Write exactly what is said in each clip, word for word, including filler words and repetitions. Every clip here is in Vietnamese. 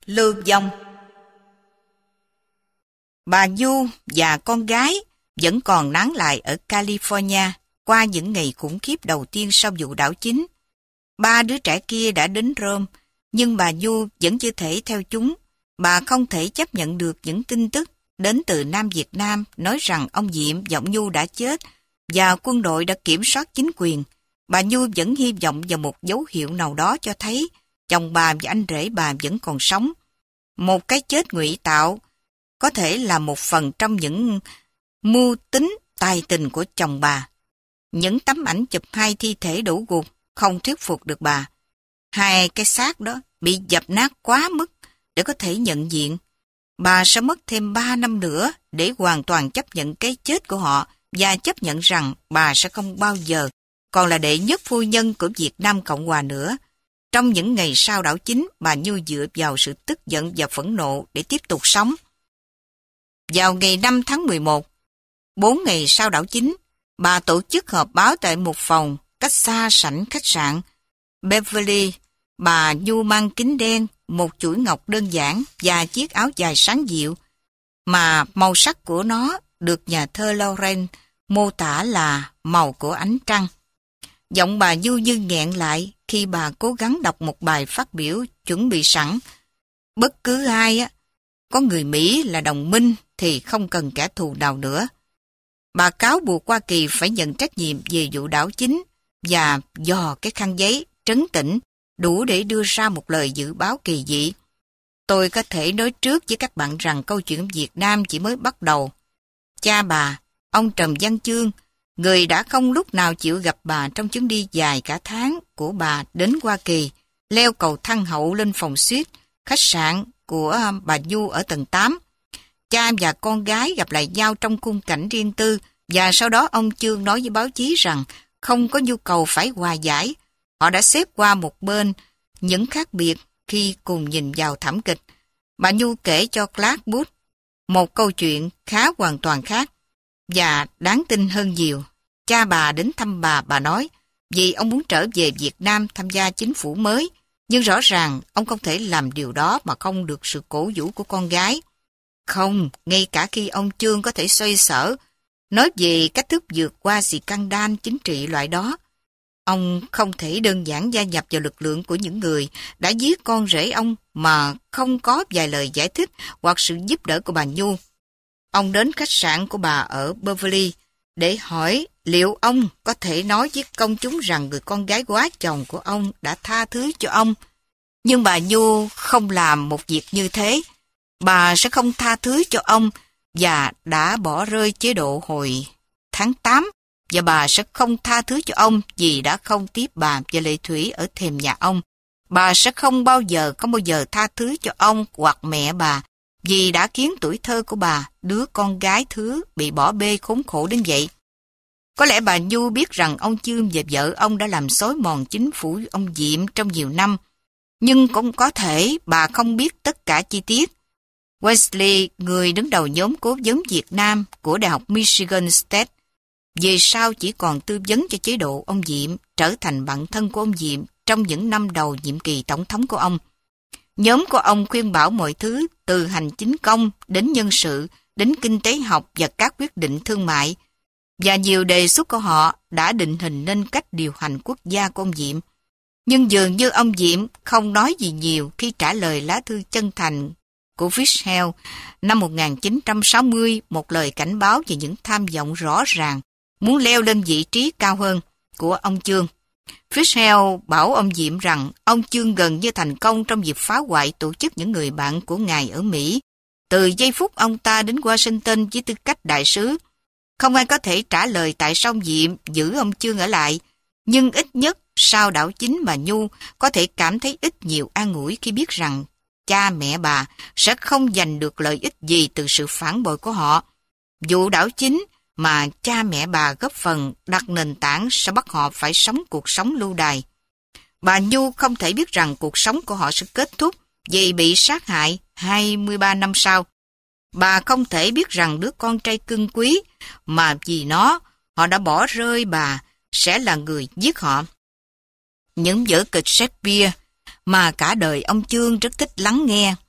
lưu vong. Bà Nhu và con gái vẫn còn nán lại ở California qua những ngày khủng khiếp đầu tiên sau vụ đảo chính. Ba đứa trẻ kia đã đến Rome, nhưng bà Nhu vẫn chưa thể theo chúng. Bà không thể chấp nhận được những tin tức đến từ Nam Việt Nam nói rằng ông Diệm và ông Nhu đã chết và quân đội đã kiểm soát chính quyền. Bà Nhu vẫn hy vọng vào một dấu hiệu nào đó cho thấy chồng bà và anh rể bà vẫn còn sống. Một cái chết ngụy tạo có thể là một phần trong những mưu tính tài tình của chồng bà. Những tấm ảnh chụp hai thi thể đổ gục không thuyết phục được bà. Hai cái xác đó bị dập nát quá mức để có thể nhận diện. Bà sẽ mất thêm ba năm nữa để hoàn toàn chấp nhận cái chết của họ và chấp nhận rằng bà sẽ không bao giờ còn là đệ nhất phu nhân của Việt Nam Cộng Hòa nữa. Trong những ngày sau đảo chính, bà Nhu dựa vào sự tức giận và phẫn nộ để tiếp tục sống. Vào ngày năm tháng mười một, bốn ngày sau đảo chính, bà tổ chức họp báo tại một phòng cách xa sảnh khách sạn Beverly. Bà Nhu mang kính đen, một chuỗi ngọc đơn giản và chiếc áo dài sáng dịu, mà màu sắc của nó được nhà thơ Lauren mô tả là màu của ánh trăng. Giọng bà Nhu như nghẹn lại khi bà cố gắng đọc một bài phát biểu chuẩn bị sẵn. Bất cứ ai á, có người Mỹ là đồng minh thì không cần kẻ thù nào nữa. Bà cáo buộc Hoa Kỳ phải nhận trách nhiệm về vụ đảo chính và dò cái khăn giấy trấn tĩnh đủ để đưa ra một lời dự báo kỳ dị. Tôi có thể nói trước với các bạn rằng câu chuyện Việt Nam chỉ mới bắt đầu. Cha bà, ông Trần Văn Chương, người đã không lúc nào chịu gặp bà trong chuyến đi dài cả tháng của bà đến Hoa Kỳ, leo cầu thang hậu lên phòng suite, khách sạn của bà Nhu ở tầng tám. Cha và con gái gặp lại nhau trong khung cảnh riêng tư, và sau đó ông Chương nói với báo chí rằng không có nhu cầu phải hòa giải. Họ đã xếp qua một bên những khác biệt khi cùng nhìn vào thảm kịch. Bà Nhu kể cho Clark Booth một câu chuyện khá hoàn toàn khác và đáng tin hơn nhiều. Cha bà đến thăm bà, bà nói vì ông muốn trở về Việt Nam tham gia chính phủ mới, nhưng rõ ràng ông không thể làm điều đó mà không được sự cổ vũ của con gái. Không, ngay cả khi ông Chương có thể xoay sở, nói về cách thức vượt qua scandal chính trị loại đó, ông không thể đơn giản gia nhập vào lực lượng của những người đã giết con rể ông mà không có vài lời giải thích hoặc sự giúp đỡ của bà Nhu. Ông đến khách sạn của bà ở Beverly để hỏi liệu ông có thể nói với công chúng rằng người con gái quá chồng của ông đã tha thứ cho ông. Nhưng bà Nhu không làm một việc như thế. Bà sẽ không tha thứ cho ông và đã bỏ rơi chế độ hồi tháng tám, và bà sẽ không tha thứ cho ông vì đã không tiếp bà và Lệ Thủy ở thềm nhà ông. Bà sẽ không bao giờ, không bao giờ tha thứ cho ông hoặc mẹ bà vì đã khiến tuổi thơ của bà, đứa con gái thứ, bị bỏ bê khốn khổ đến vậy. Có lẽ bà Nhu biết rằng ông Chương và vợ ông đã làm xói mòn chính phủ ông Diệm trong nhiều năm, nhưng cũng có thể bà không biết tất cả chi tiết. Wesley, người đứng đầu nhóm cố vấn Việt Nam của Đại học Michigan State, về sau chỉ còn tư vấn cho chế độ ông Diệm, trở thành bạn thân của ông Diệm trong những năm đầu nhiệm kỳ tổng thống của ông. Nhóm của ông khuyên bảo mọi thứ từ hành chính công đến nhân sự, đến kinh tế học và các quyết định thương mại, và nhiều đề xuất của họ đã định hình nên cách điều hành quốc gia của ông Diệm. Nhưng dường như ông Diệm không nói gì nhiều khi trả lời lá thư chân thành của Fitzgerald năm một nghìn chín trăm sáu mươi, một lời cảnh báo về những tham vọng rõ ràng muốn leo lên vị trí cao hơn của ông Chương. Fitzgerald bảo ông Diệm rằng ông Chương gần như thành công trong việc phá hoại tổ chức những người bạn của ngài ở Mỹ. Từ giây phút ông ta đến Washington với tư cách đại sứ, không ai có thể trả lời tại sao ông Diệm giữ ông Chương ở lại, nhưng ít nhất sau đảo chính bà Nhu có thể cảm thấy ít nhiều an ủi khi biết rằng cha mẹ bà sẽ không giành được lợi ích gì từ sự phản bội của họ. Vụ đảo chính mà cha mẹ bà góp phần đặt nền tảng sẽ bắt họ phải sống cuộc sống lưu đày. Bà Nhu không thể biết rằng cuộc sống của họ sẽ kết thúc vì bị sát hại hai mươi ba năm sau. Bà không thể biết rằng đứa con trai cưng quý mà vì nó họ đã bỏ rơi bà sẽ là người giết họ. Những vở kịch Shakespeare mà cả đời ông Chương rất thích lắng nghe,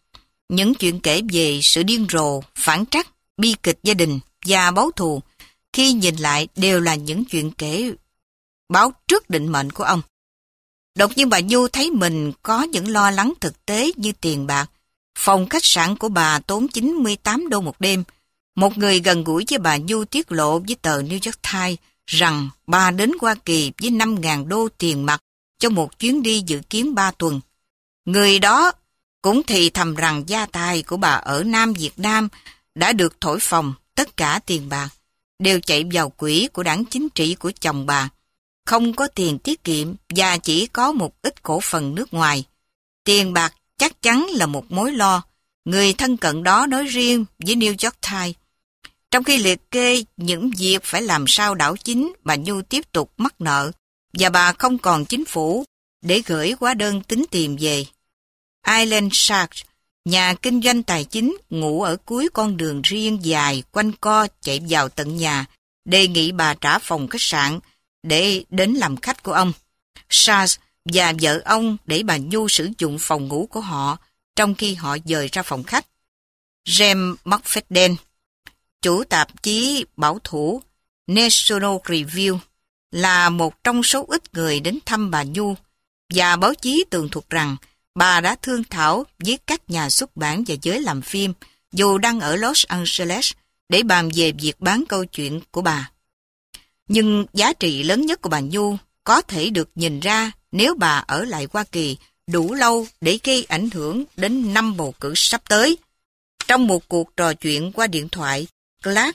Những chuyện kể về sự điên rồ, phản trắc, bi kịch gia đình và báo thù, khi nhìn lại đều là những chuyện kể báo trước định mệnh của ông. Đột nhiên bà Nhu thấy mình có những lo lắng thực tế như tiền bạc. Phòng khách sạn của bà tốn chín mươi tám đô một đêm. Một người gần gũi với bà Nhu tiết lộ với tờ New York Times rằng bà đến Hoa Kỳ với năm nghìn đô tiền mặt cho một chuyến đi dự kiến ba tuần. Người đó cũng thì thầm rằng gia tài của bà ở Nam Việt Nam đã được thổi phồng, tất cả tiền bạc đều chạy vào quỹ của đảng chính trị của chồng bà. Không có tiền tiết kiệm và chỉ có một ít cổ phần nước ngoài. Tiền bạc chắc chắn là một mối lo, người thân cận đó nói riêng với New York Times. Trong khi liệt kê những việc phải làm sao đảo chính, bà Nhu tiếp tục mắc nợ và bà không còn chính phủ để gửi hóa đơn tính tiền về. Island Shark, nhà kinh doanh tài chính ngủ ở cuối con đường riêng dài quanh co chạy vào tận nhà, đề nghị bà trả phòng khách sạn để đến làm khách của ông. Charles và vợ ông để bà Nhu sử dụng phòng ngủ của họ trong khi họ dời ra phòng khách. James McFadden, chủ tạp chí bảo thủ National Review, là một trong số ít người đến thăm bà Nhu, và báo chí tường thuật rằng bà đã thương thảo với các nhà xuất bản và giới làm phim, dù đang ở Los Angeles, để bàn về việc bán câu chuyện của bà. Nhưng giá trị lớn nhất của bà Nhu có thể được nhìn ra nếu bà ở lại Hoa Kỳ đủ lâu để gây ảnh hưởng đến năm bầu cử sắp tới. Trong một cuộc trò chuyện qua điện thoại, Clark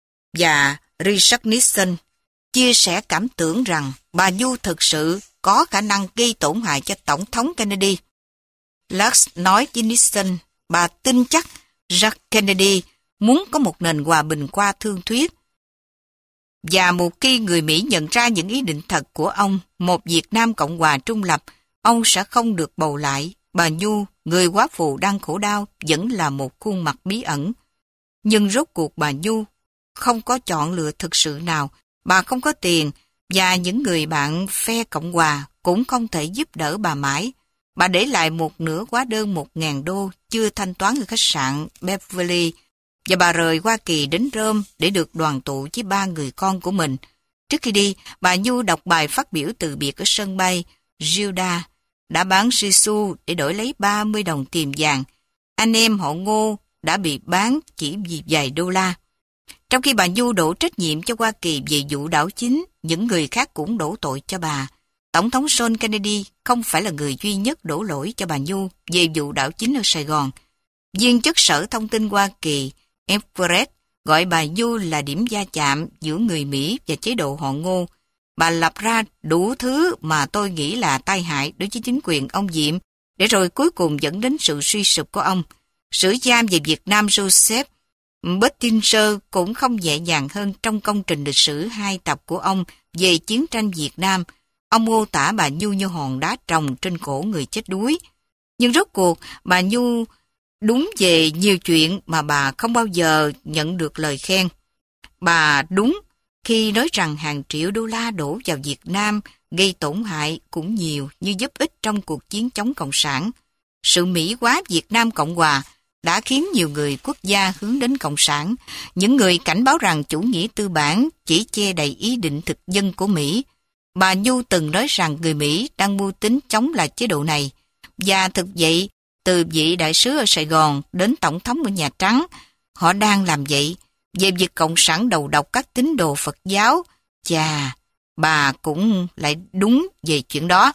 và Richard Nixon chia sẻ cảm tưởng rằng bà Nhu thực sự có khả năng gây tổn hại cho Tổng thống Kennedy. Lux nói với Nixon, bà tin chắc Jack Kennedy muốn có một nền hòa bình qua thương thuyết. Và một khi người Mỹ nhận ra những ý định thật của ông, một Việt Nam Cộng hòa trung lập, ông sẽ không được bầu lại. Bà Nhu, người góa phụ đang khổ đau, vẫn là một khuôn mặt bí ẩn. Nhưng rốt cuộc bà Nhu không có chọn lựa thực sự nào. Bà không có tiền, và những người bạn phe Cộng hòa cũng không thể giúp đỡ bà mãi. Bà để lại một nửa hóa đơn một nghìn đô chưa thanh toán ở khách sạn Beverly, và bà rời Hoa Kỳ đến Rome để được đoàn tụ với ba người con của mình. Trước khi đi, bà Nhu đọc bài phát biểu từ biệt ở sân bay Gilda, đã bán Giê-xu để đổi lấy ba mươi đồng tiền vàng. Anh em họ Ngô đã bị bán chỉ vì vài đô la. Trong khi bà Nhu đổ trách nhiệm cho Hoa Kỳ về vụ đảo chính, những người khác cũng đổ tội cho bà. Tổng thống John Kennedy không phải là người duy nhất đổ lỗi cho bà Nhu về vụ đảo chính ở Sài Gòn. Viên chức Sở Thông tin Hoa Kỳ Everett gọi bà Nhu là điểm va chạm giữa người Mỹ và chế độ họ Ngô. Bà lập ra đủ thứ mà tôi nghĩ là tai hại đối với chính quyền ông Diệm, để rồi cuối cùng dẫn đến sự suy sụp của ông. Sử gia về Việt Nam Joseph Buttinger cũng không nhẹ nhàng hơn trong công trình lịch sử hai tập của ông về chiến tranh Việt Nam. Ông mô tả bà Nhu như hòn đá trồng trên cổ người chết đuối. Nhưng rốt cuộc, bà Nhu đúng về nhiều chuyện mà bà không bao giờ nhận được lời khen. Bà đúng khi nói rằng hàng triệu đô la đổ vào Việt Nam gây tổn hại cũng nhiều như giúp ích trong cuộc chiến chống Cộng sản. Sự Mỹ hóa Việt Nam Cộng Hòa đã khiến nhiều người quốc gia hướng đến Cộng sản. Những người cảnh báo rằng chủ nghĩa tư bản chỉ che đầy ý định thực dân của Mỹ. Bà Nhu từng nói rằng người Mỹ đang mưu tính chống lại chế độ này. Và thực vậy, từ vị đại sứ ở Sài Gòn đến tổng thống ở Nhà Trắng, họ đang làm vậy. Về việc Cộng sản đầu độc các tín đồ Phật giáo, chà, bà cũng lại đúng về chuyện đó.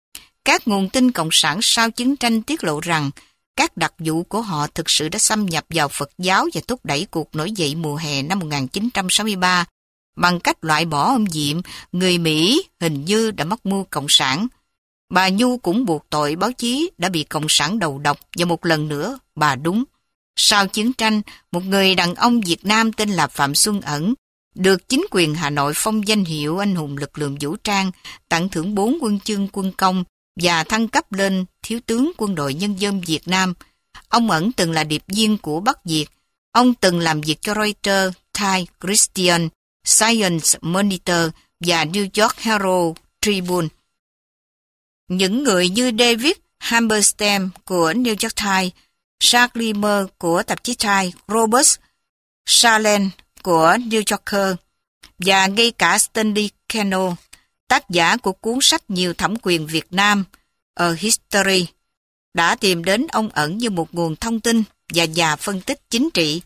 Các nguồn tin Cộng sản sau chiến tranh tiết lộ rằng các đặc vụ của họ thực sự đã xâm nhập vào Phật giáo và thúc đẩy cuộc nổi dậy mùa hè năm một nghìn chín trăm sáu mươi ba. Bằng cách loại bỏ ông Diệm, người Mỹ hình như đã mắc mưu Cộng sản. Bà Nhu cũng buộc tội báo chí đã bị Cộng sản đầu độc, và một lần nữa bà đúng. Sau chiến tranh, một người đàn ông Việt Nam tên là Phạm Xuân Ẩn được chính quyền Hà Nội phong danh hiệu anh hùng lực lượng vũ trang, tặng thưởng bốn huân chương quân công và thăng cấp lên thiếu tướng quân đội nhân dân Việt Nam. Ông Ẩn từng là điệp viên của Bắc Việt. Ông từng làm việc cho Reuters, Times, Christian, Science Monitor và New York Herald Tribune. Những người như David Hammerstein của New York Times Charles Mer của tạp chí Time, Robert Salen của New Yorker và ngay cả Stanley Cano, tác giả của cuốn sách nhiều thẩm quyền Việt Nam, A History, đã tìm đến ông Ẩn như một nguồn thông tin và nhà phân tích chính trị.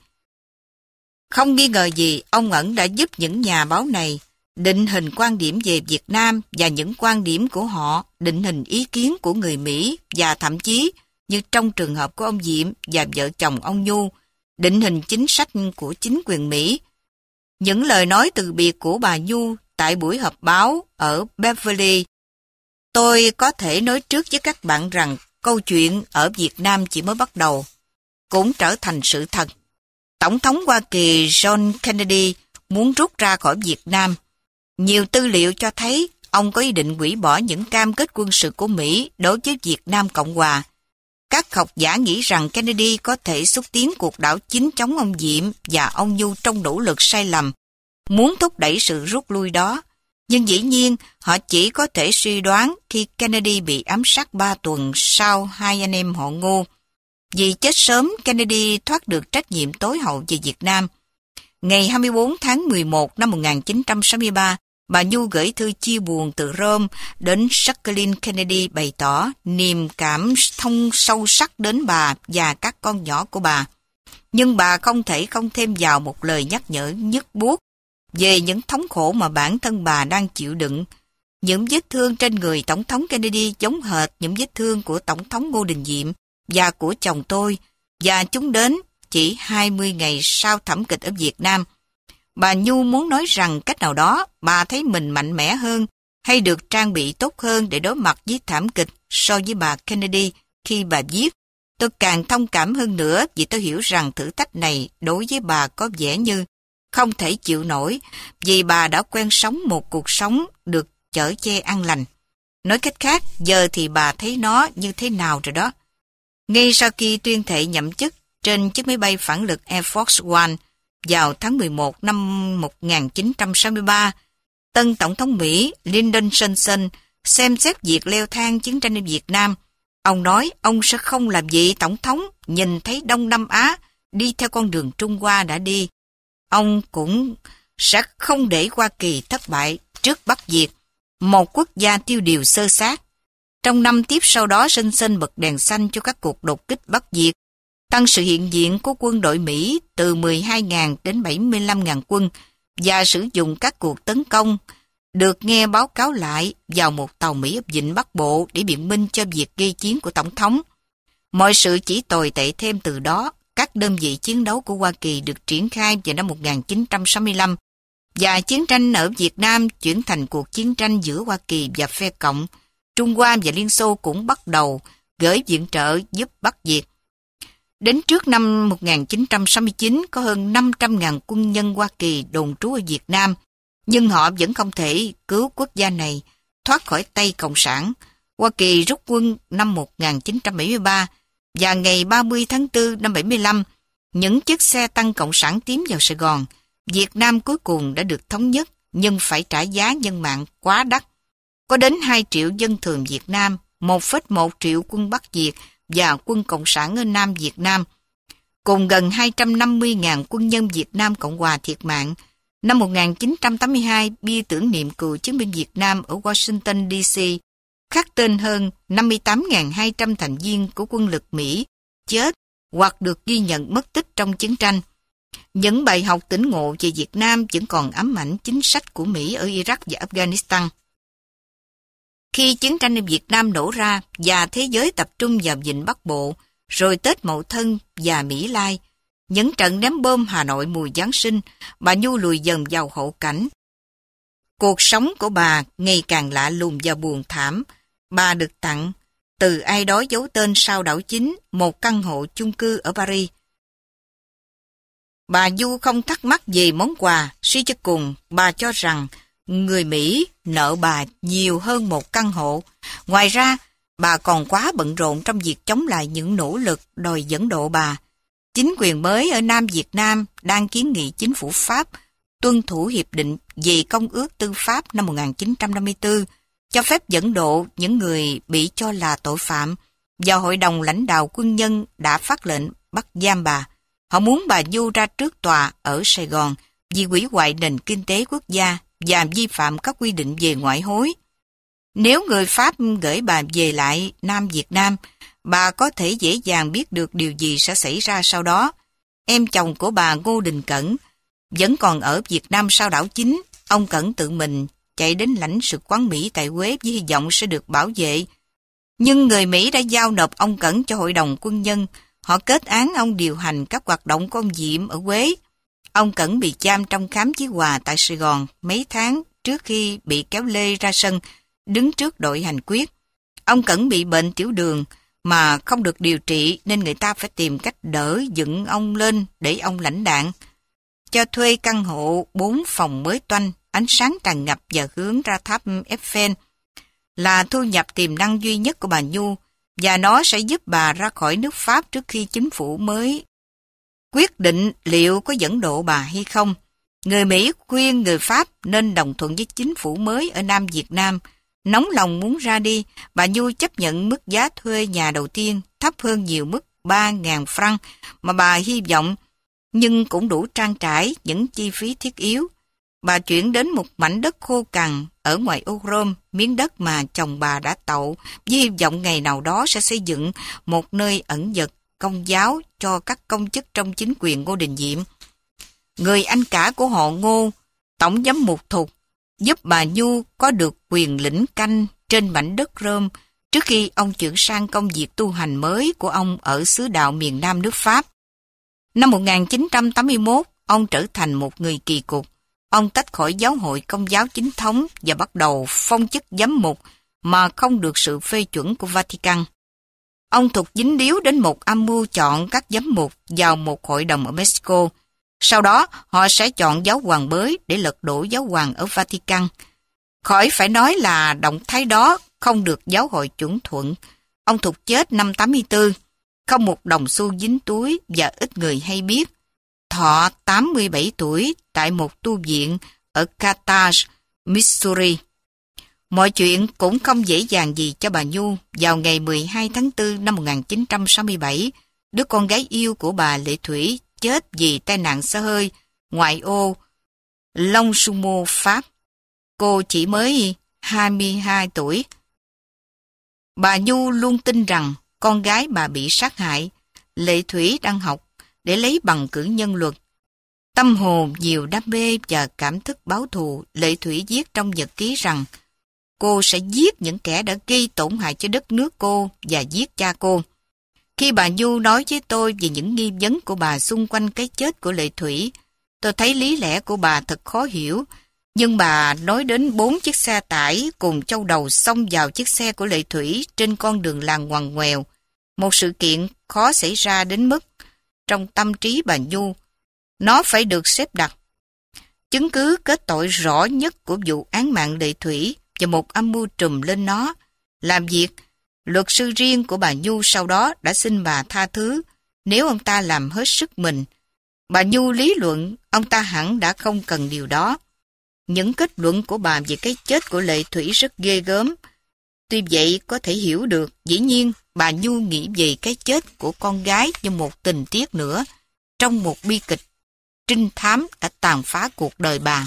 Không nghi ngờ gì, ông Ẩn đã giúp những nhà báo này định hình quan điểm về Việt Nam và những quan điểm của họ định hình ý kiến của người Mỹ và thậm chí, như trong trường hợp của ông Diệm và vợ chồng ông Nhu, định hình chính sách của chính quyền Mỹ. Những lời nói từ biệt của bà Nhu tại buổi họp báo ở Beverly. Tôi có thể nói trước với các bạn rằng câu chuyện ở Việt Nam chỉ mới bắt đầu, cũng trở thành sự thật. Tổng thống Hoa Kỳ John Kennedy muốn rút ra khỏi Việt Nam. Nhiều tư liệu cho thấy ông có ý định hủy bỏ những cam kết quân sự của Mỹ đối với Việt Nam Cộng Hòa. Các học giả nghĩ rằng Kennedy có thể xúc tiến cuộc đảo chính chống ông Diệm và ông Nhu trong nỗ lực sai lầm, muốn thúc đẩy sự rút lui đó. Nhưng dĩ nhiên, họ chỉ có thể suy đoán khi Kennedy bị ám sát ba tuần sau hai anh em họ Ngô. Vì chết sớm, Kennedy thoát được trách nhiệm tối hậu về Việt Nam. Ngày hai mươi tư tháng mười một năm một nghìn chín trăm sáu mươi ba, bà Nhu gửi thư chia buồn từ Rome đến Jacqueline Kennedy bày tỏ niềm cảm thông sâu sắc đến bà và các con nhỏ của bà. Nhưng bà không thể không thêm vào một lời nhắc nhở nhức buốt về những thống khổ mà bản thân bà đang chịu đựng. Những vết thương trên người Tổng thống Kennedy giống hệt những vết thương của Tổng thống Ngô Đình Diệm và của chồng tôi, và chúng đến chỉ hai mươi ngày sau thảm kịch ở Việt Nam. Bà Nhu muốn nói rằng cách nào đó bà thấy mình mạnh mẽ hơn hay được trang bị tốt hơn để đối mặt với thảm kịch so với bà Kennedy khi bà viết. Tôi càng thông cảm hơn nữa vì tôi hiểu rằng thử thách này đối với bà có vẻ như không thể chịu nổi vì bà đã quen sống một cuộc sống được chở che an lành. Nói cách khác, giờ thì bà thấy nó như thế nào rồi đó. Ngay sau khi tuyên thệ nhậm chức trên chiếc máy bay phản lực Air Force One vào tháng mười một năm một nghìn chín trăm sáu mươi ba, tân Tổng thống Mỹ Lyndon Johnson xem xét việc leo thang chiến tranh ở Việt Nam. Ông nói ông sẽ không làm vị Tổng thống nhìn thấy Đông Nam Á đi theo con đường Trung Hoa đã đi. Ông cũng sẽ không để Hoa Kỳ thất bại trước Bắc Việt, một quốc gia tiêu điều xơ xác. Trong năm tiếp sau đó, Johnson bật đèn xanh cho các cuộc đột kích Bắc Việt, tăng sự hiện diện của quân đội Mỹ từ mười hai nghìn đến bảy mươi lăm nghìn quân và sử dụng các cuộc tấn công được nghe báo cáo lại vào một tàu Mỹ ở Vịnh Bắc Bộ để biện minh cho việc gây chiến của Tổng thống. Mọi sự chỉ tồi tệ thêm từ đó. Các đơn vị chiến đấu của Hoa Kỳ được triển khai vào năm một nghìn chín trăm sáu mươi lăm và chiến tranh ở Việt Nam chuyển thành cuộc chiến tranh giữa Hoa Kỳ và phe Cộng. Trung Hoa và Liên Xô cũng bắt đầu gửi viện trợ giúp Bắc Việt. Đến trước năm một nghìn chín trăm sáu mươi chín, có hơn năm trăm nghìn quân nhân Hoa Kỳ đồn trú ở Việt Nam, nhưng họ vẫn không thể cứu quốc gia này thoát khỏi tay Cộng sản. Hoa Kỳ rút quân năm một nghìn chín trăm bảy mươi ba và ngày ba mươi tháng tư năm bảy mươi lăm, những chiếc xe tăng Cộng sản tiến vào Sài Gòn. Việt Nam cuối cùng đã được thống nhất, nhưng phải trả giá nhân mạng quá đắt. Có đến hai triệu dân thường Việt Nam, một phẩy một triệu quân Bắc Việt và quân Cộng sản ở Nam Việt Nam, cùng gần hai trăm năm mươi nghìn quân nhân Việt Nam Cộng Hòa thiệt mạng. Năm một nghìn chín trăm tám mươi hai, bia tưởng niệm cựu chiến binh Việt Nam ở Washington, D C khắc tên hơn năm mươi tám nghìn hai trăm thành viên của quân lực Mỹ chết hoặc được ghi nhận mất tích trong chiến tranh. Những bài học tỉnh ngộ về Việt Nam vẫn còn ám ảnh chính sách của Mỹ ở Iraq và Afghanistan. Khi chiến tranh ở Việt Nam nổ ra và thế giới tập trung vào Vịnh Bắc Bộ, rồi Tết Mậu Thân và Mỹ Lai, những trận ném bom Hà Nội mùa Giáng sinh, bà Nhu lùi dần vào hậu cảnh. Cuộc sống của bà ngày càng lạ lùng và buồn thảm. Bà được tặng từ ai đó giấu tên sau đảo chính một căn hộ chung cư ở Paris. Bà Nhu không thắc mắc về món quà, suy cho cùng, bà cho rằng người Mỹ nợ bà nhiều hơn một căn hộ. Ngoài ra, bà còn quá bận rộn trong việc chống lại những nỗ lực đòi dẫn độ bà. Chính quyền mới ở Nam Việt Nam đang kiến nghị chính phủ Pháp tuân thủ Hiệp định về Công ước Tư pháp năm một nghìn chín trăm năm mươi tư, cho phép dẫn độ những người bị cho là tội phạm và hội đồng lãnh đạo quân nhân đã phát lệnh bắt giam bà. Họ muốn bà Du ra trước tòa ở Sài Gòn vì hủy hoại nền kinh tế quốc gia và vi phạm các quy định về ngoại hối. Nếu người Pháp gửi bà về lại Nam Việt Nam, bà có thể dễ dàng biết được điều gì sẽ xảy ra sau đó. Em chồng của bà Ngô Đình Cẩn vẫn còn ở Việt Nam sau đảo chính. Ông Cẩn tự mình chạy đến lãnh sự quán Mỹ tại Huế với hy vọng sẽ được bảo vệ. Nhưng người Mỹ đã giao nộp ông Cẩn cho hội đồng quân nhân. Họ kết án ông điều hành các hoạt động của ông Diệm ở Huế. Ông Cẩn bị giam trong khám chí hòa tại Sài Gòn mấy tháng trước khi bị kéo lê ra sân, đứng trước đội hành quyết. Ông Cẩn bị bệnh tiểu đường mà không được điều trị nên người ta phải tìm cách đỡ dựng ông lên để ông lãnh đạn. Cho thuê căn hộ bốn phòng mới toanh, ánh sáng tràn ngập và hướng ra tháp Eiffel là thu nhập tiềm năng duy nhất của bà Nhu, và nó sẽ giúp bà ra khỏi nước Pháp trước khi chính phủ mới quyết định liệu có dẫn độ bà hay không. Người Mỹ khuyên người Pháp nên đồng thuận với chính phủ mới ở Nam Việt Nam. Nóng lòng muốn ra đi, bà Nhu chấp nhận mức giá thuê nhà đầu tiên thấp hơn nhiều mức ba nghìn franc mà bà hy vọng, nhưng cũng đủ trang trải những chi phí thiết yếu. Bà chuyển đến một mảnh đất khô cằn ở ngoài ô Rome, miếng đất mà chồng bà đã tậu, với hy vọng ngày nào đó sẽ xây dựng một nơi ẩn dật công giáo cho các công chức trong chính quyền Ngô Đình Diệm. Người anh cả của họ Ngô, tổng giám mục Thục, giúp bà Nhu có được quyền lĩnh canh trên mảnh đất Rome trước khi ông chuyển sang công việc tu hành mới của ông ở xứ đạo miền Nam nước Pháp. Năm một nghìn chín trăm tám mươi mốt, ông trở thành một người kỳ cục. Ông tách khỏi giáo hội Công giáo chính thống và bắt đầu phong chức giám mục mà không được sự phê chuẩn của Vatican. Ông Thục dính líu đến một âm mưu chọn các giám mục vào một hội đồng ở Mexico. Sau đó, họ sẽ chọn giáo hoàng mới để lật đổ giáo hoàng ở Vatican. Khỏi phải nói là động thái đó không được giáo hội chuẩn thuận. Ông Thục chết năm tám mươi tư, không một đồng xu dính túi và ít người hay biết. Thọ tám mươi bảy tuổi tại một tu viện ở Carthage, Missouri. Mọi chuyện cũng không dễ dàng gì cho bà Nhu. Vào ngày mười hai tháng tư năm một nghìn chín trăm sáu mươi bảy, đứa con gái yêu của bà Lệ Thủy chết vì tai nạn xe hơi ngoại ô Longjumeau, Pháp. Cô chỉ mới hai mươi hai tuổi. Bà Nhu luôn tin rằng con gái bà bị sát hại. Lệ Thủy đang học để lấy bằng cử nhân luật. Tâm hồn nhiều đam mê và cảm thức báo thù, Lệ Thủy viết trong nhật ký rằng cô sẽ giết những kẻ đã gây tổn hại cho đất nước cô và giết cha cô. Khi bà Nhu nói với tôi về những nghi vấn của bà xung quanh cái chết của Lệ Thủy, tôi thấy lý lẽ của bà thật khó hiểu, nhưng bà nói đến bốn chiếc xe tải cùng châu đầu xông vào chiếc xe của Lệ Thủy trên con đường làng ngoằn ngoèo, một sự kiện khó xảy ra đến mức trong tâm trí bà Nhu, nó phải được xếp đặt. Chứng cứ kết tội rõ nhất của vụ án mạng Lệ Thủy và một âm mưu trùm lên nó. Làm việc, luật sư riêng của bà Nhu sau đó đã xin bà tha thứ nếu ông ta làm hết sức mình. Bà Nhu lý luận ông ta hẳn đã không cần điều đó. Những kết luận của bà về cái chết của Lệ Thủy rất ghê gớm. Tuy vậy có thể hiểu được, dĩ nhiên bà Nhu nghĩ về cái chết của con gái như một tình tiết nữa trong một bi kịch trinh thám đã tàn phá cuộc đời bà.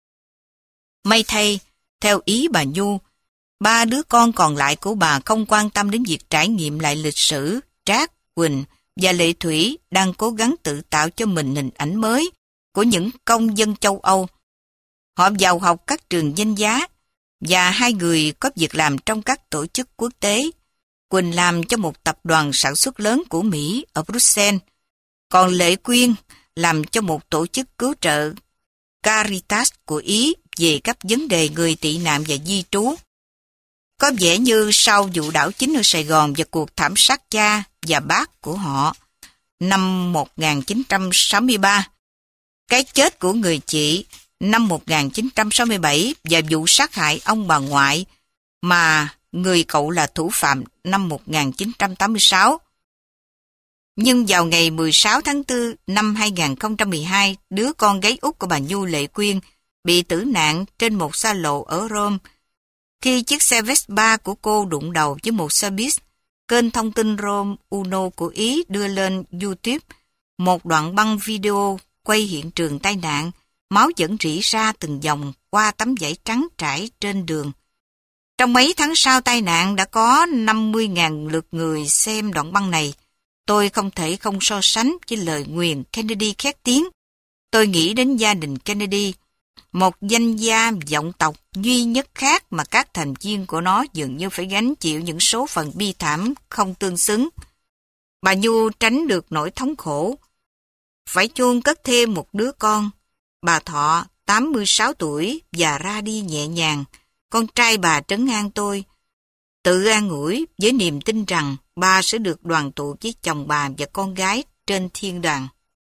May thay, theo ý bà Nhu, ba đứa con còn lại của bà không quan tâm đến việc trải nghiệm lại lịch sử. Trác, Quỳnh và Lệ Thủy đang cố gắng tự tạo cho mình hình ảnh mới của những công dân châu Âu. Họ vào học các trường danh giá và hai người có việc làm trong các tổ chức quốc tế. Quỳnh làm cho một tập đoàn sản xuất lớn của Mỹ ở Bruxelles, còn Lệ Quyên làm cho một tổ chức cứu trợ Caritas của Ý về các vấn đề người tị nạn và di trú. Có vẻ như sau vụ đảo chính ở Sài Gòn và cuộc thảm sát cha và bác của họ năm một nghìn chín trăm sáu mươi ba, cái chết của người chị năm một nghìn chín trăm sáu mươi bảy và vụ sát hại ông bà ngoại mà người cậu là thủ phạm năm một nghìn chín trăm tám mươi sáu. Nhưng vào ngày mười sáu tháng tư năm hai nghìn không trăm mười hai, đứa con gái út của bà Nhu, Lệ Quyên, bị tử nạn trên một xa lộ ở Rome khi chiếc xe Vespa của cô đụng đầu với một xe bus. kênh thông tin Rome Uno của Ý đưa lên YouTube một đoạn băng video quay hiện trường tai nạn, máu vẫn rỉ ra từng dòng qua tấm vải trắng trải trên đường. Trong mấy tháng sau tai nạn đã có năm mươi nghìn lượt người xem đoạn băng này. Tôi không thể không so sánh với lời nguyền Kennedy khét tiếng. Tôi nghĩ đến gia đình Kennedy, một danh gia vọng tộc duy nhất khác mà các thành viên của nó dường như phải gánh chịu những số phận bi thảm không tương xứng. Bà Nhu tránh được nỗi thống khổ, phải chôn cất thêm một đứa con. Bà Thọ, tám mươi sáu tuổi, và ra đi nhẹ nhàng. Con trai bà trấn an tôi, tự an ủi với niềm tin rằng bà sẽ được đoàn tụ với chồng bà và con gái trên thiên đàng.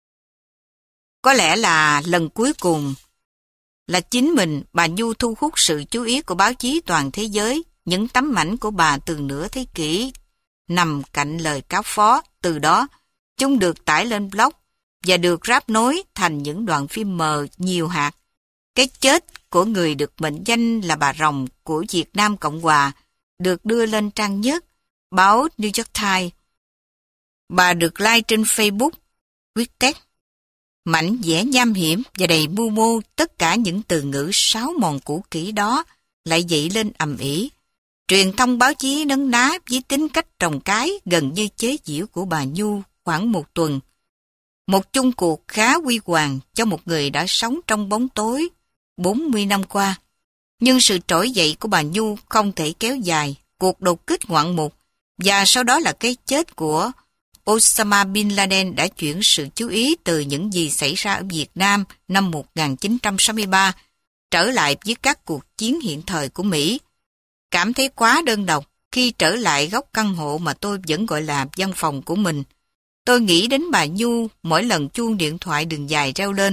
Có lẽ là lần cuối cùng là chính mình bà Nhu thu hút sự chú ý của báo chí toàn thế giới. Những tấm ảnh của bà từ nửa thế kỷ nằm cạnh lời cáo phó. Từ đó, chúng được tải lên blog và được ráp nối thành những đoạn phim mờ nhiều hạt. Cái chết của người được mệnh danh là bà rồng của Việt Nam Cộng Hòa được đưa lên trang nhất báo New York Times. Bà được like trên Facebook, Twitter. Mảnh vẽ nham hiểm và đầy mưu mô, tất cả những từ ngữ sáo mòn cũ kỹ đó lại dậy lên ầm ĩ. Truyền thông báo chí nấn ná với tính cách trồng cái gần như chế giễu của bà Nhu khoảng một tuần. Một chung cuộc khá huy hoàng cho một người đã sống trong bóng tối bốn mươi năm qua. Nhưng sự trỗi dậy của bà Nhu không thể kéo dài, cuộc đột kích ngoạn mục, và sau đó là cái chết của Osama Bin Laden đã chuyển sự chú ý từ những gì xảy ra ở Việt Nam năm một nghìn chín trăm sáu mươi ba trở lại với các cuộc chiến hiện thời của Mỹ. Cảm thấy quá đơn độc khi trở lại góc căn hộ mà tôi vẫn gọi là văn phòng của mình. Tôi nghĩ đến bà Nhu mỗi lần chuông điện thoại đường dài reo lên.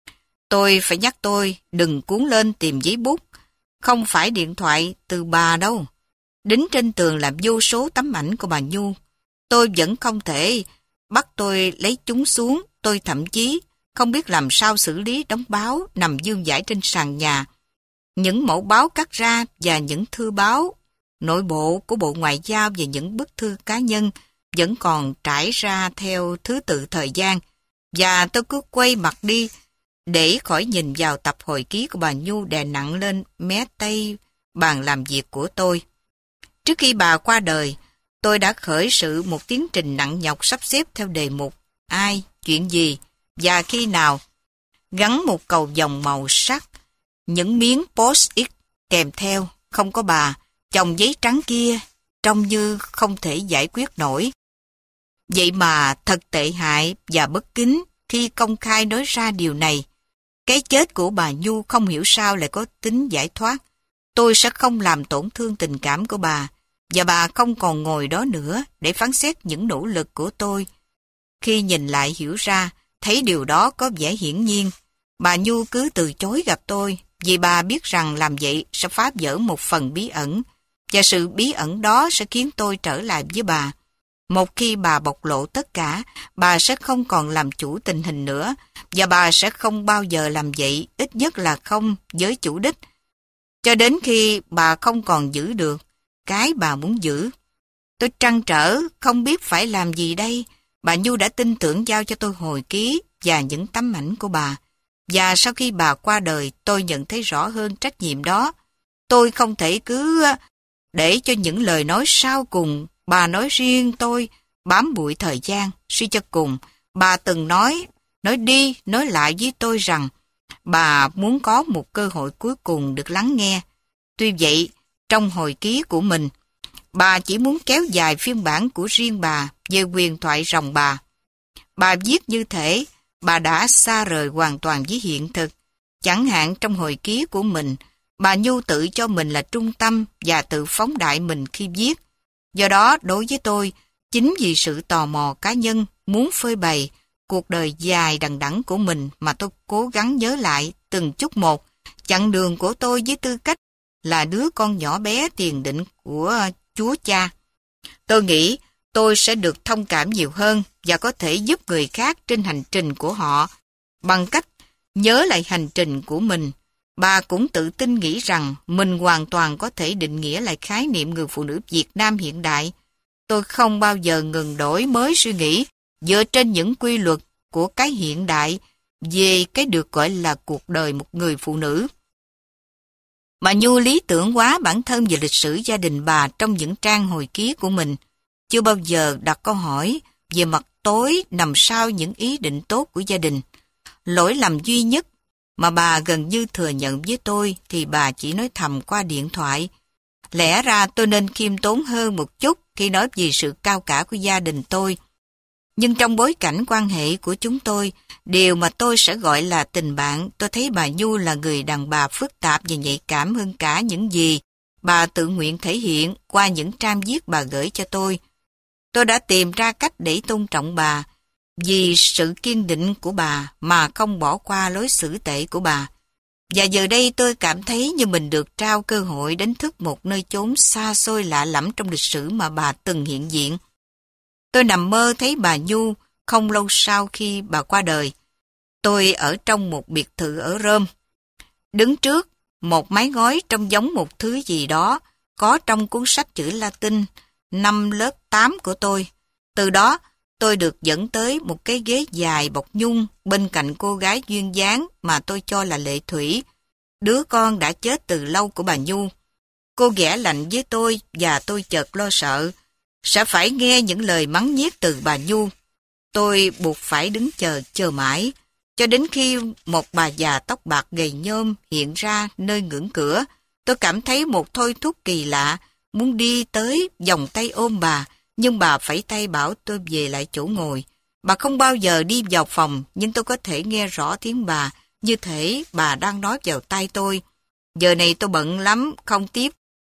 Tôi phải nhắc tôi đừng cuốn lên tìm giấy bút. Không phải điện thoại từ bà đâu. Đính trên tường là vô số tấm ảnh của bà Nhu. Tôi vẫn không thể bắt tôi lấy chúng xuống. Tôi thậm chí không biết làm sao xử lý đống báo nằm vương vãi trên sàn nhà. Những mẫu báo cắt ra và những thư báo nội bộ của Bộ Ngoại giao và những bức thư cá nhân vẫn còn trải ra theo thứ tự thời gian, và tôi cứ quay mặt đi để khỏi nhìn vào tập hồi ký của bà Nhu đè nặng lên mé tay bàn làm việc của tôi. Trước khi bà qua đời, tôi đã khởi sự một tiến trình nặng nhọc sắp xếp theo đề mục ai, chuyện gì và khi nào, gắn một cầu vồng màu sắc, những miếng post-it kèm theo. Không có bà, chồng giấy trắng kia trông như không thể giải quyết nổi. Vậy mà thật tệ hại và bất kính khi công khai nói ra điều này. Cái chết của bà Nhu không hiểu sao lại có tính giải thoát. Tôi sẽ không làm tổn thương tình cảm của bà, và bà không còn ngồi đó nữa để phán xét những nỗ lực của tôi. Khi nhìn lại hiểu ra, thấy điều đó có vẻ hiển nhiên. Bà Nhu cứ từ chối gặp tôi, vì bà biết rằng làm vậy sẽ phá vỡ một phần bí ẩn, và sự bí ẩn đó sẽ khiến tôi trở lại với bà. Một khi bà bộc lộ tất cả, bà sẽ không còn làm chủ tình hình nữa, và bà sẽ không bao giờ làm vậy, ít nhất là không với chủ đích, cho đến khi bà không còn giữ được cái bà muốn giữ. Tôi trăn trở, không biết phải làm gì đây. Bà Nhu đã tin tưởng giao cho tôi hồi ký và những tấm ảnh của bà. Và sau khi bà qua đời, tôi nhận thấy rõ hơn trách nhiệm đó. Tôi không thể cứ để cho những lời nói sau cùng bà nói riêng tôi bám bụi thời gian. Suy cho cùng, bà từng nói, nói đi, nói lại với tôi rằng bà muốn có một cơ hội cuối cùng được lắng nghe. Tuy vậy, trong hồi ký của mình, bà chỉ muốn kéo dài phiên bản của riêng bà về huyền thoại rồng bà. Bà viết như thể bà đã xa rời hoàn toàn với hiện thực. Chẳng hạn trong hồi ký của mình, bà Nhu tự cho mình là trung tâm và tự phóng đại mình khi viết. Do đó, đối với tôi, chính vì sự tò mò cá nhân muốn phơi bày cuộc đời dài đằng đẵng của mình mà tôi cố gắng nhớ lại từng chút một chặng đường của tôi với tư cách là đứa con nhỏ bé tiền định của Chúa Cha. Tôi nghĩ tôi sẽ được thông cảm nhiều hơn và có thể giúp người khác trên hành trình của họ bằng cách nhớ lại hành trình của mình. Bà cũng tự tin nghĩ rằng mình hoàn toàn có thể định nghĩa lại khái niệm người phụ nữ Việt Nam hiện đại. tôi không bao giờ ngừng đổi mới suy nghĩ dựa trên những quy luật của cái hiện đại về cái được gọi là cuộc đời một người phụ nữ. Bà Nhu lý tưởng quá bản thân về lịch sử gia đình bà trong những trang hồi ký của mình, chưa bao giờ đặt câu hỏi về mặt tối nằm sau những ý định tốt của gia đình. Lỗi lầm duy nhất mà bà gần như thừa nhận với tôi thì bà chỉ nói thầm qua điện thoại. Lẽ ra tôi nên khiêm tốn hơn một chút khi nói về sự cao cả của gia đình tôi. Nhưng trong bối cảnh quan hệ của chúng tôi, điều mà tôi sẽ gọi là tình bạn, tôi thấy bà Nhu là người đàn bà phức tạp và nhạy cảm hơn cả những gì bà tự nguyện thể hiện qua những trang viết bà gửi cho tôi. Tôi đã tìm ra cách để tôn trọng bà, vì sự kiên định của bà mà không bỏ qua lối xử tệ của bà. Và giờ đây tôi cảm thấy như mình được trao cơ hội đánh thức một nơi chốn xa xôi lạ lẫm trong lịch sử mà bà từng hiện diện. Tôi nằm mơ thấy bà Nhu không lâu sau khi bà qua đời. Tôi ở trong một biệt thự ở Rome. Đứng trước một mái ngói trông giống một thứ gì đó có trong cuốn sách chữ Latin năm lớp tám của tôi. Từ đó tôi được dẫn tới một cái ghế dài bọc nhung bên cạnh cô gái duyên dáng mà tôi cho là Lệ Thủy, đứa con đã chết từ lâu của bà Nhu. Cô ghẻ lạnh với tôi và tôi chợt lo sợ sẽ phải nghe những lời mắng nhiếc từ bà Nhu. Tôi buộc phải đứng chờ chờ mãi, cho đến khi một bà già tóc bạc gầy nhôm hiện ra nơi ngưỡng cửa. Tôi cảm thấy một thôi thúc kỳ lạ, muốn đi tới vòng tay ôm bà, nhưng bà phẩy tay bảo tôi về lại chỗ ngồi. Bà không bao giờ đi vào phòng, nhưng tôi có thể nghe rõ tiếng bà, như thể bà đang nói vào tai tôi. Giờ này tôi bận lắm, không tiếp.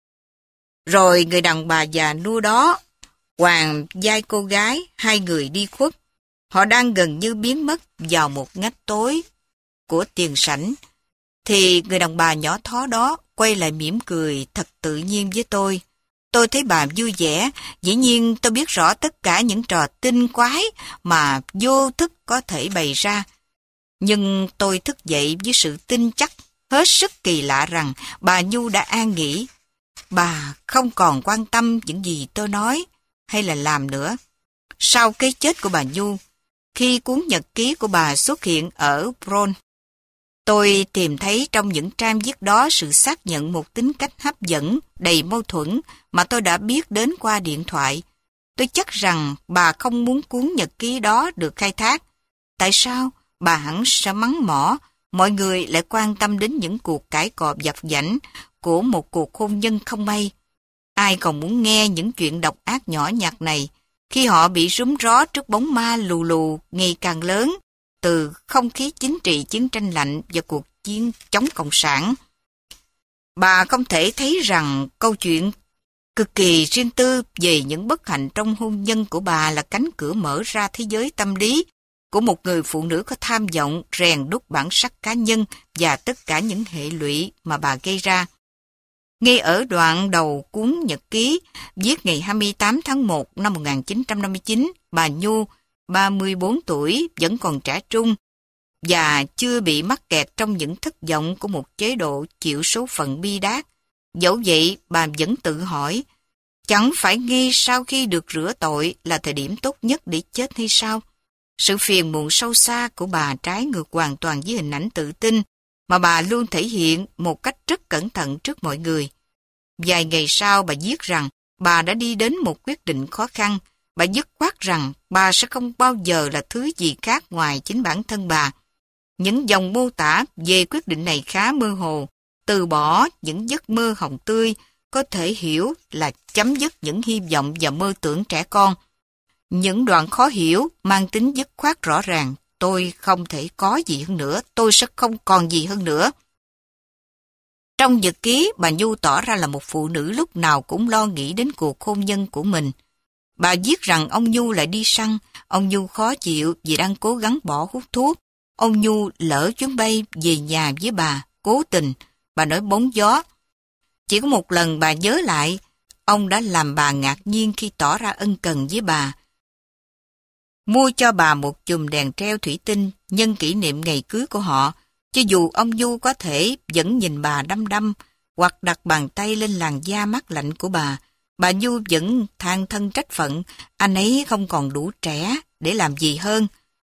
Rồi người đàn bà già nua đó quàng vai cô gái, hai người đi khuất. Họ đang gần như biến mất vào một ngách tối của tiền sảnh. Thì người đàn bà nhỏ thó đó quay lại mỉm cười thật tự nhiên với tôi. Tôi thấy bà vui vẻ, dĩ nhiên tôi biết rõ tất cả những trò tinh quái mà vô thức có thể bày ra. Nhưng tôi thức dậy với sự tin chắc hết sức kỳ lạ rằng bà Nhu đã an nghỉ. Bà không còn quan tâm những gì tôi nói hay là làm nữa. Sau cái chết của bà Nhu, khi cuốn nhật ký của bà xuất hiện ở Bron, tôi tìm thấy trong những trang viết đó sự xác nhận một tính cách hấp dẫn, đầy mâu thuẫn mà tôi đã biết đến qua điện thoại. Tôi chắc rằng bà không muốn cuốn nhật ký đó được khai thác. Tại sao bà hẳn sẽ mắng mỏ, mọi người lại quan tâm đến những cuộc cãi cọ vặt vãnh của một cuộc hôn nhân không may? Ai còn muốn nghe những chuyện độc ác nhỏ nhặt này khi họ bị rúm ró trước bóng ma lù lù ngày càng lớn từ không khí chính trị chiến tranh lạnh và cuộc chiến chống cộng sản? Bà không thể thấy rằng câu chuyện cực kỳ riêng tư về những bất hạnh trong hôn nhân của bà là cánh cửa mở ra thế giới tâm lý của một người phụ nữ có tham vọng rèn đúc bản sắc cá nhân và tất cả những hệ lụy mà bà gây ra. Ngay ở đoạn đầu cuốn nhật ký, viết ngày hai mươi tám tháng một năm một nghìn chín trăm năm mươi chín, bà Nhu, ba mươi bốn tuổi, vẫn còn trẻ trung và chưa bị mắc kẹt trong những thất vọng của một chế độ chịu số phận bi đát. Dẫu vậy, bà vẫn tự hỏi, chẳng phải ngay sau khi được rửa tội là thời điểm tốt nhất để chết hay sao? Sự phiền muộn sâu xa của bà trái ngược hoàn toàn với hình ảnh tự tin mà bà luôn thể hiện một cách rất cẩn thận trước mọi người. Vài ngày sau bà viết rằng bà đã đi đến một quyết định khó khăn. Bà dứt khoát rằng bà sẽ không bao giờ là thứ gì khác ngoài chính bản thân bà. Những dòng mô tả về quyết định này khá mơ hồ. Từ bỏ những giấc mơ hồng tươi có thể hiểu là chấm dứt những hy vọng và mơ tưởng trẻ con. Những đoạn khó hiểu mang tính dứt khoát rõ ràng. Tôi không thể có gì hơn nữa, tôi sẽ không còn gì hơn nữa. Trong nhật ký, bà Nhu tỏ ra là một phụ nữ lúc nào cũng lo nghĩ đến cuộc hôn nhân của mình. Bà viết rằng ông Nhu lại đi săn, ông Nhu khó chịu vì đang cố gắng bỏ hút thuốc. Ông Nhu lỡ chuyến bay về nhà với bà, cố tình, bà nói bóng gió. Chỉ có một lần bà nhớ lại, ông đã làm bà ngạc nhiên khi tỏ ra ân cần với bà. Mua cho bà một chùm đèn treo thủy tinh nhân kỷ niệm ngày cưới của họ, cho dù ông Nhu có thể vẫn nhìn bà đăm đăm hoặc đặt bàn tay lên làn da mát lạnh của bà. Bà Nhu vẫn than thân trách phận, anh ấy không còn đủ trẻ để làm gì hơn.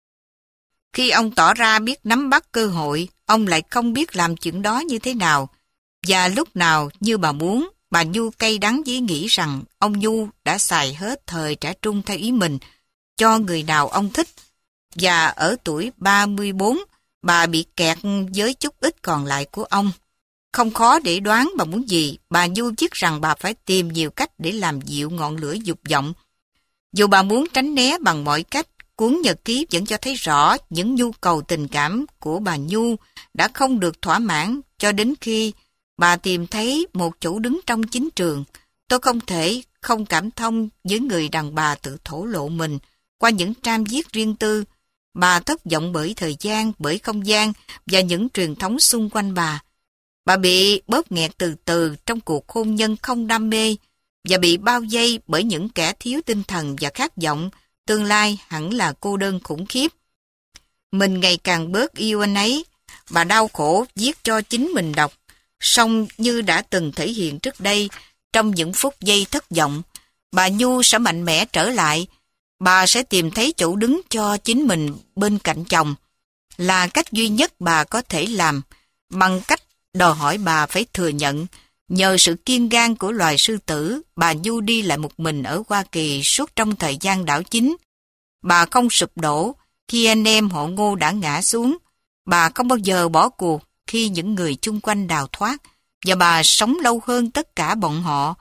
Khi ông tỏ ra biết nắm bắt cơ hội, ông lại không biết làm chuyện đó như thế nào. Và lúc nào như bà muốn, bà Nhu cay đắng với nghĩ rằng ông Nhu đã xài hết thời trẻ trung theo ý mình, cho người nào ông thích. Và ở tuổi ba mươi bốn, bà bị kẹt với chút ít còn lại của ông. Không khó để đoán bà muốn gì, bà Nhu biết rằng bà phải tìm nhiều cách để làm dịu ngọn lửa dục vọng. Dù bà muốn tránh né bằng mọi cách, cuốn nhật ký vẫn cho thấy rõ những nhu cầu tình cảm của bà Nhu đã không được thỏa mãn cho đến khi bà tìm thấy một chỗ đứng trong chính trường. Tôi không thể không cảm thông với người đàn bà tự thổ lộ mình qua những trang viết riêng tư. Bà thất vọng bởi thời gian, bởi không gian và những truyền thống xung quanh bà. Bà bị bóp nghẹt từ từ trong cuộc hôn nhân không đam mê và bị bao vây bởi những kẻ thiếu tinh thần và khát vọng tương lai hẳn là cô đơn khủng khiếp. Mình ngày càng bớt yêu anh ấy. Bà đau khổ viết cho chính mình đọc. Song như đã từng thể hiện trước đây, trong những phút giây thất vọng, bà Nhu sẽ mạnh mẽ trở lại. Bà sẽ tìm thấy chỗ đứng cho chính mình bên cạnh chồng. Là cách duy nhất bà có thể làm, bằng cách đòi hỏi bà phải thừa nhận. Nhờ sự kiên gan của loài sư tử, bà Nhu đi lại một mình ở Hoa Kỳ suốt trong thời gian đảo chính. Bà không sụp đổ khi anh em họ Ngô đã ngã xuống. Bà không bao giờ bỏ cuộc khi những người chung quanh đào thoát, và bà sống lâu hơn tất cả bọn họ.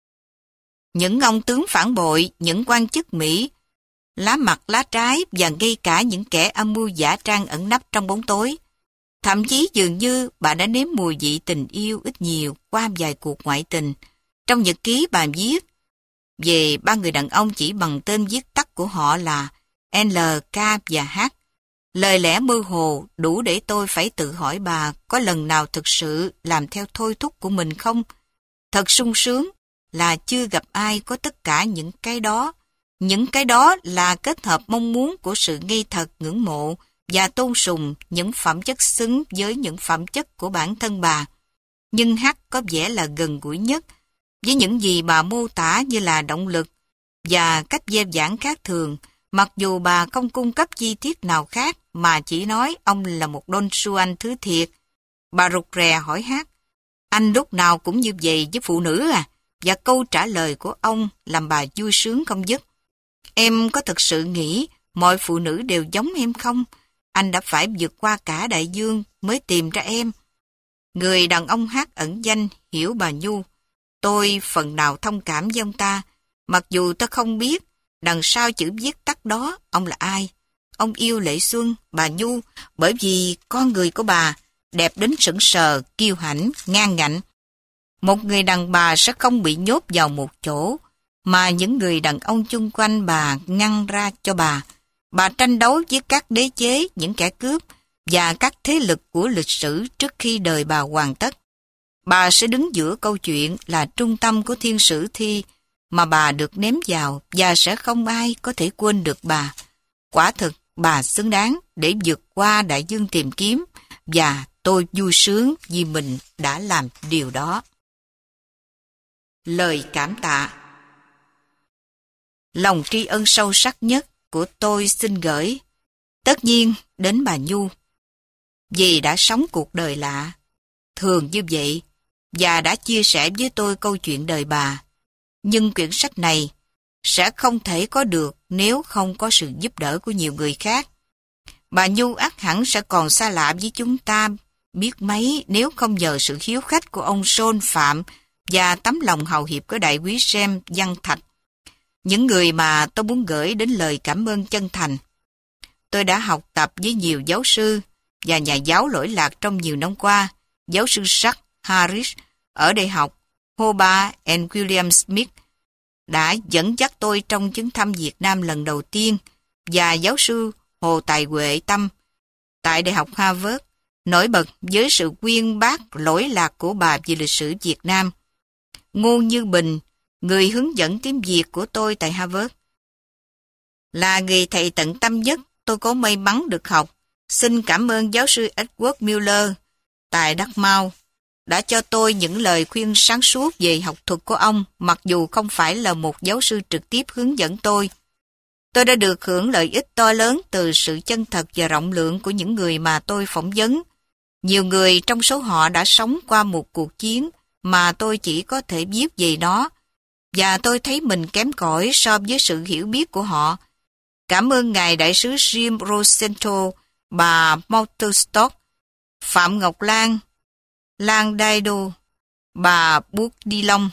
Những ông tướng phản bội, những quan chức Mỹ, lá mặt lá trái và ngay cả những kẻ âm mưu giả trang ẩn nấp trong bóng tối. Thậm chí dường như bà đã nếm mùi vị tình yêu ít nhiều qua vài cuộc ngoại tình. Trong nhật ký bà viết về ba người đàn ông chỉ bằng tên viết tắt của họ là L, K và H. Lời lẽ mơ hồ đủ để tôi phải tự hỏi bà có lần nào thực sự làm theo thôi thúc của mình không? Thật sung sướng là chưa gặp ai có tất cả những cái đó. Những cái đó là kết hợp mong muốn của sự nghi thật, ngưỡng mộ và tôn sùng những phẩm chất xứng với những phẩm chất của bản thân bà. Nhưng H có vẻ là gần gũi nhất với những gì bà mô tả như là động lực và cách dè dãn khác thường, mặc dù bà không cung cấp chi tiết nào khác mà chỉ nói ông là một Don Juan thứ thiệt. Bà rụt rè hỏi H, anh lúc nào cũng như vậy với phụ nữ à? Và câu trả lời của ông làm bà vui sướng không dứt. Em có thực sự nghĩ mọi phụ nữ đều giống em không? Anh đã phải vượt qua cả đại dương mới tìm ra em. Người đàn ông H ẩn danh hiểu bà Nhu. Tôi phần nào thông cảm với ông ta, mặc dù tôi không biết đằng sau chữ viết tắt đó ông là ai. Ông yêu Lệ Xuân, bà Nhu, bởi vì con người của bà đẹp đến sững sờ, kiêu hãnh, ngang ngạnh. Một người đàn bà sẽ không bị nhốt vào một chỗ, mà những người đàn ông chung quanh bà ngăn ra cho bà. Bà tranh đấu với các đế chế, những kẻ cướp và các thế lực của lịch sử trước khi đời bà hoàn tất. Bà sẽ đứng giữa câu chuyện là trung tâm của thiên sử thi mà bà được ném vào và sẽ không ai có thể quên được bà. Quả thực, bà xứng đáng để vượt qua đại dương tìm kiếm và tôi vui sướng vì mình đã làm điều đó. Lời cảm tạ. Lòng tri ân sâu sắc nhất của tôi xin gửi, tất nhiên, đến bà Nhu. Vì đã sống cuộc đời lạ, thường như vậy, và đã chia sẻ với tôi câu chuyện đời bà. Nhưng quyển sách này sẽ không thể có được nếu không có sự giúp đỡ của nhiều người khác. Bà Nhu ắt hẳn sẽ còn xa lạ với chúng ta biết mấy nếu không nhờ sự hiếu khách của ông Son Phạm và tấm lòng hào hiệp của đại quý Sam Văn Thạch, những người mà tôi muốn gửi đến lời cảm ơn chân thành. Tôi đã học tập với nhiều giáo sư và nhà giáo lỗi lạc trong nhiều năm qua. Giáo sư Chuck Harris ở Đại học Hobart and William Smith đã dẫn dắt tôi trong chuyến thăm Việt Nam lần đầu tiên, và giáo sư Hồ Tài Huệ Tâm tại Đại học Harvard nổi bật với sự uyên bác lỗi lạc của bà về lịch sử Việt Nam. Ngô Như Bình, người hướng dẫn tiếng Việt của tôi tại Harvard, là người thầy tận tâm nhất tôi có may mắn được học. Xin cảm ơn giáo sư Edward Miller tại Dartmouth đã cho tôi những lời khuyên sáng suốt về học thuật của ông, mặc dù không phải là một giáo sư trực tiếp hướng dẫn tôi. Tôi đã được hưởng lợi ích to lớn từ sự chân thật và rộng lượng của những người mà tôi phỏng vấn. Nhiều người trong số họ đã sống qua một cuộc chiến mà tôi chỉ có thể viết về nó, và tôi thấy mình kém cỏi so với sự hiểu biết của họ. Cảm ơn Ngài Đại sứ Jim Rosento, bà Moulterstock, Phạm Ngọc Lan, Lan Daido, bà Bourdillon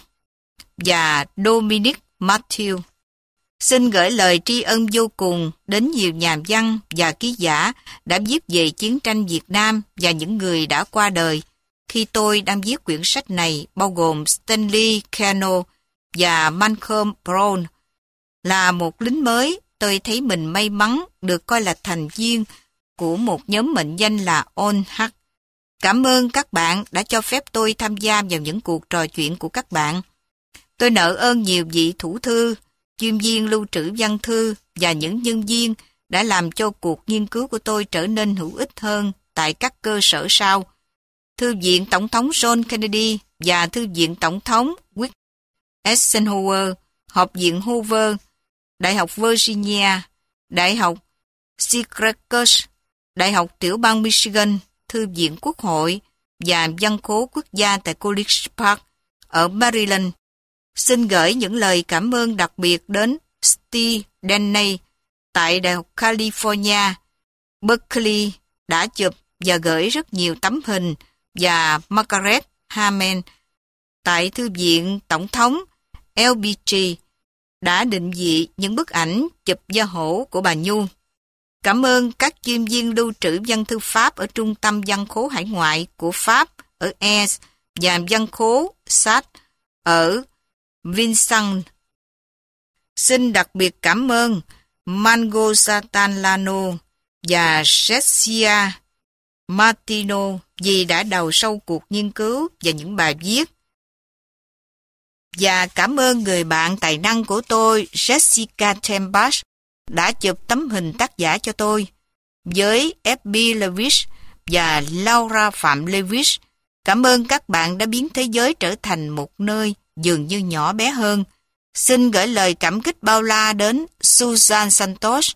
và Dominic Matthew. Xin gửi lời tri ân vô cùng đến nhiều nhà văn và ký giả đã viết về chiến tranh Việt Nam và những người đã qua đời khi tôi đang viết quyển sách này, bao gồm Stanley Cano và Malcolm Brown. Là một lính mới, tôi thấy mình may mắn được coi là thành viên của một nhóm mệnh danh là On H. Cảm ơn các bạn đã cho phép tôi tham gia vào những cuộc trò chuyện của các bạn. Tôi nợ ơn nhiều vị thủ thư, chuyên viên lưu trữ văn thư và những nhân viên đã làm cho cuộc nghiên cứu của tôi trở nên hữu ích hơn tại các cơ sở sau: Thư viện Tổng thống John Kennedy và Thư viện Tổng thống Dwight Eisenhower, Học viện Hoover, Đại học Virginia, Đại học Syracuse, Đại học Tiểu bang Michigan, Thư viện Quốc hội và Văn khố Quốc gia tại College Park ở Maryland. Xin gửi những lời cảm ơn đặc biệt đến Steve Denney tại Đại học California, Berkeley đã chụp và gửi rất nhiều tấm hình, và Margaret Harman tại Thư viện Tổng thống lờ bê giê đã định vị những bức ảnh chụp da hổ của bà Nhu. Cảm ơn các chuyên viên lưu trữ văn thư Pháp ở Trung tâm Văn khố Hải ngoại của Pháp ở Aix và Văn khố Sát ở Vincennes. Xin đặc biệt cảm ơn Mango Satanlano và Jessia Martino vì đã đầu sâu cuộc nghiên cứu và những bài viết. Và cảm ơn người bạn tài năng của tôi, Jessica Tempest, đã chụp tấm hình tác giả cho tôi. Với ép bê Lewis và Laura Phạm Lewis, cảm ơn các bạn đã biến thế giới trở thành một nơi dường như nhỏ bé hơn. Xin gửi lời cảm kích bao la đến Susan Santos,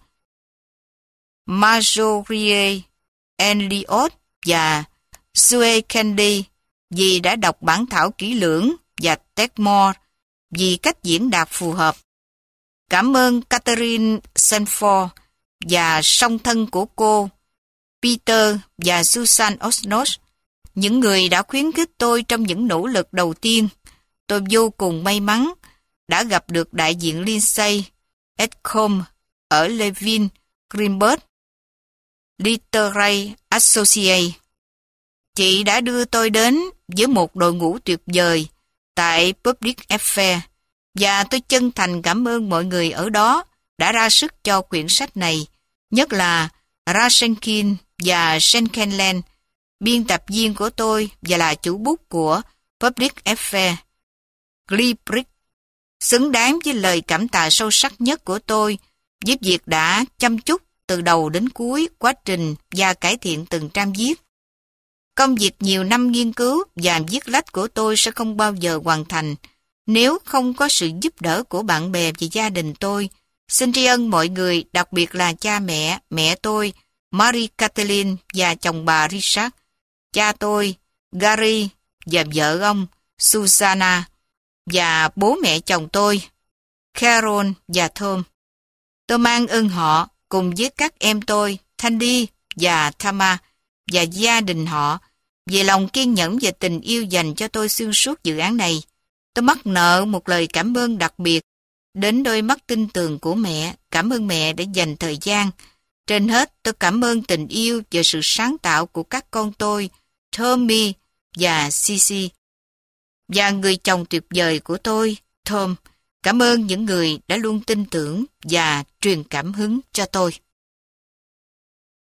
Marjorie Elliot và Sue Candy vì đã đọc bản thảo kỹ lưỡng, và Ted Moore vì cách diễn đạt phù hợp. Cảm ơn Catherine Sanford và song thân của cô, Peter và Susan Osnos, những người đã khuyến khích tôi trong những nỗ lực đầu tiên. Tôi vô cùng may mắn đã gặp được đại diện Lindsay Edcombe ở Levin Greenberg Literary Associate. Chị đã đưa tôi đến với một đội ngũ tuyệt vời tại Public Affair, và tôi chân thành cảm ơn mọi người ở đó đã ra sức cho quyển sách này, nhất là Rashenkin và Schenkenland, biên tập viên của tôi và là chủ bút của Public Affair. Glibrick xứng đáng với lời cảm tạ sâu sắc nhất của tôi với việc đã chăm chút từ đầu đến cuối quá trình và cải thiện từng trang viết. Công việc nhiều năm nghiên cứu và viết lách của tôi sẽ không bao giờ hoàn thành nếu không có sự giúp đỡ của bạn bè và gia đình tôi. Xin tri ân mọi người, đặc biệt là cha mẹ, mẹ tôi, Marie Kathleen và chồng bà Richard, cha tôi, Gary và vợ ông, Susanna, và bố mẹ chồng tôi, Carol và Tom. Tôi mang ơn họ cùng với các em tôi, Tandy và Tama, và gia đình họ về lòng kiên nhẫn và tình yêu dành cho tôi xuyên suốt dự án này. Tôi mắc nợ một lời cảm ơn đặc biệt đến đôi mắt tin tưởng của mẹ. Cảm ơn mẹ đã dành thời gian. Trên hết, tôi cảm ơn tình yêu và sự sáng tạo của các con tôi, Tommy và Cici, và người chồng tuyệt vời của tôi, Tom. Cảm ơn những người đã luôn tin tưởng và truyền cảm hứng cho tôi.